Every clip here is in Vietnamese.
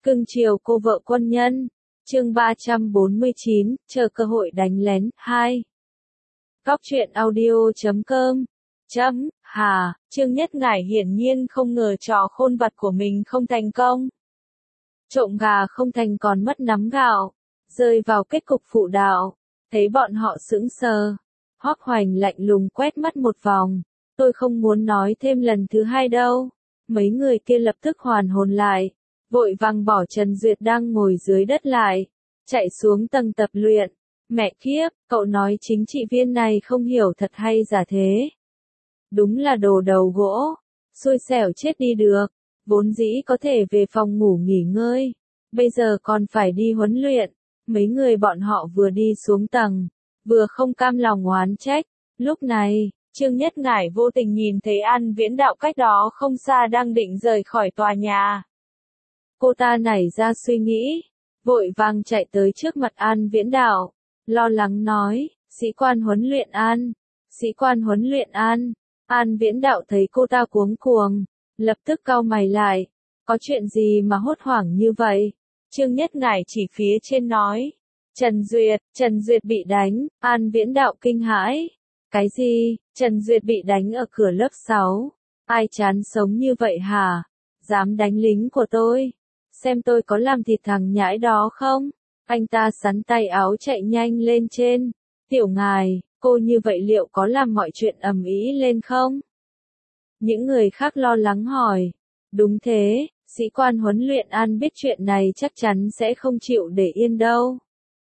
Cưng chiều cô vợ quân nhân. Chương 349, chờ cơ hội đánh lén, 2. Góc truyện audio.com. Trương Nhất Ngải hiển nhiên không ngờ trò khôn vặt của mình không thành công. Trộm gà không thành còn mất nắm gạo, rơi vào kết cục phụ đạo. Thấy bọn họ sững sờ, Hoắc Hoành lạnh lùng quét mắt một vòng. Tôi không muốn nói thêm lần thứ hai đâu. Mấy người kia lập tức hoàn hồn lại, vội vàng bỏ Trần Duyệt đang ngồi dưới đất lại, chạy xuống tầng tập luyện. Mẹ kiếp, cậu nói chính trị viên này không hiểu thật hay giả thế. Đúng là đồ đầu gỗ, xui xẻo chết đi được, vốn dĩ có thể về phòng ngủ nghỉ ngơi, bây giờ còn phải đi huấn luyện. Mấy người bọn họ vừa đi xuống tầng, vừa không cam lòng oán trách. Lúc này, Trương Nhất Ngải vô tình nhìn thấy An Viễn Đạo cách đó không xa đang định rời khỏi tòa nhà. Cô ta nảy ra suy nghĩ, vội vàng chạy tới trước mặt An Viễn Đạo, lo lắng nói, sĩ quan huấn luyện An, sĩ quan huấn luyện An. An Viễn Đạo thấy cô ta cuống cuồng, lập tức cau mày lại, có chuyện gì mà hốt hoảng như vậy? Trương Nhất Ngải chỉ phía trên nói, Trần Duyệt bị đánh. An Viễn Đạo kinh hãi, cái gì? Trần Duyệt bị đánh ở cửa lớp 6, ai chán sống như vậy hả? Dám đánh lính của tôi, xem tôi có làm thịt thằng nhãi đó không? Anh ta sắn tay áo chạy nhanh lên trên, tiểu ngài, cô như vậy liệu có làm mọi chuyện ầm ĩ lên không? Những người khác lo lắng hỏi, đúng thế, sĩ quan huấn luyện An biết chuyện này chắc chắn sẽ không chịu để yên đâu.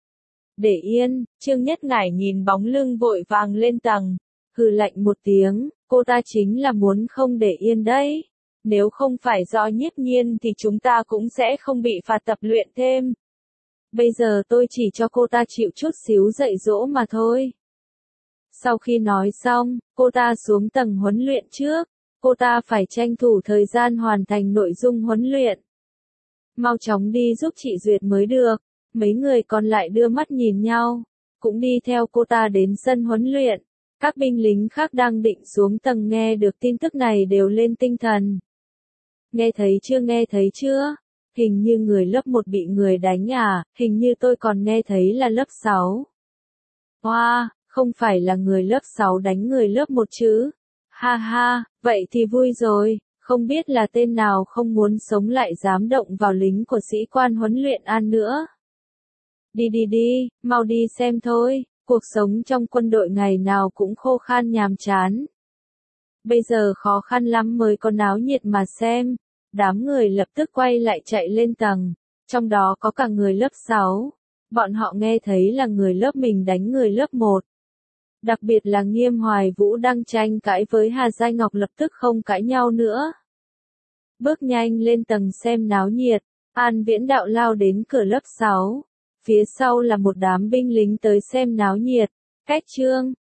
Để yên, Trương Nhất Ngải nhìn bóng lưng vội vàng lên tầng, hừ lạnh một tiếng, cô ta chính là muốn không để yên đấy. Nếu không phải do Nhiếp Nhiên thì chúng ta cũng sẽ không bị phạt tập luyện thêm. Bây giờ tôi chỉ cho cô ta chịu chút xíu dạy dỗ mà thôi. Sau khi nói xong, cô ta xuống tầng huấn luyện trước, cô ta phải tranh thủ thời gian hoàn thành nội dung huấn luyện. Mau chóng đi giúp chị Duyệt mới được. Mấy người còn lại đưa mắt nhìn nhau, cũng đi theo cô ta đến sân huấn luyện. Các binh lính khác đang định xuống tầng nghe được tin tức này đều lên tinh thần. Nghe thấy chưa? Hình như người lớp 1 bị người đánh à, hình như tôi còn nghe thấy là lớp 6. Wow, không phải là người lớp 6 đánh người lớp 1 chứ? Ha ha, vậy thì vui rồi, không biết là tên nào không muốn sống lại dám động vào lính của sĩ quan huấn luyện An nữa. Đi, mau đi xem thôi, cuộc sống trong quân đội ngày nào cũng khô khan nhàm chán. Bây giờ khó khăn lắm mới có náo nhiệt mà xem. Đám người lập tức quay lại chạy lên tầng, trong đó có cả người lớp 6. Bọn họ nghe thấy là người lớp mình đánh người lớp 1. Đặc biệt là Nghiêm Hoài Vũ đang tranh cãi với Hà Giai Ngọc lập tức không cãi nhau nữa. Bước nhanh lên tầng xem náo nhiệt, An Viễn Đạo lao đến cửa lớp 6. Phía sau là một đám binh lính tới xem náo nhiệt. Cách Trương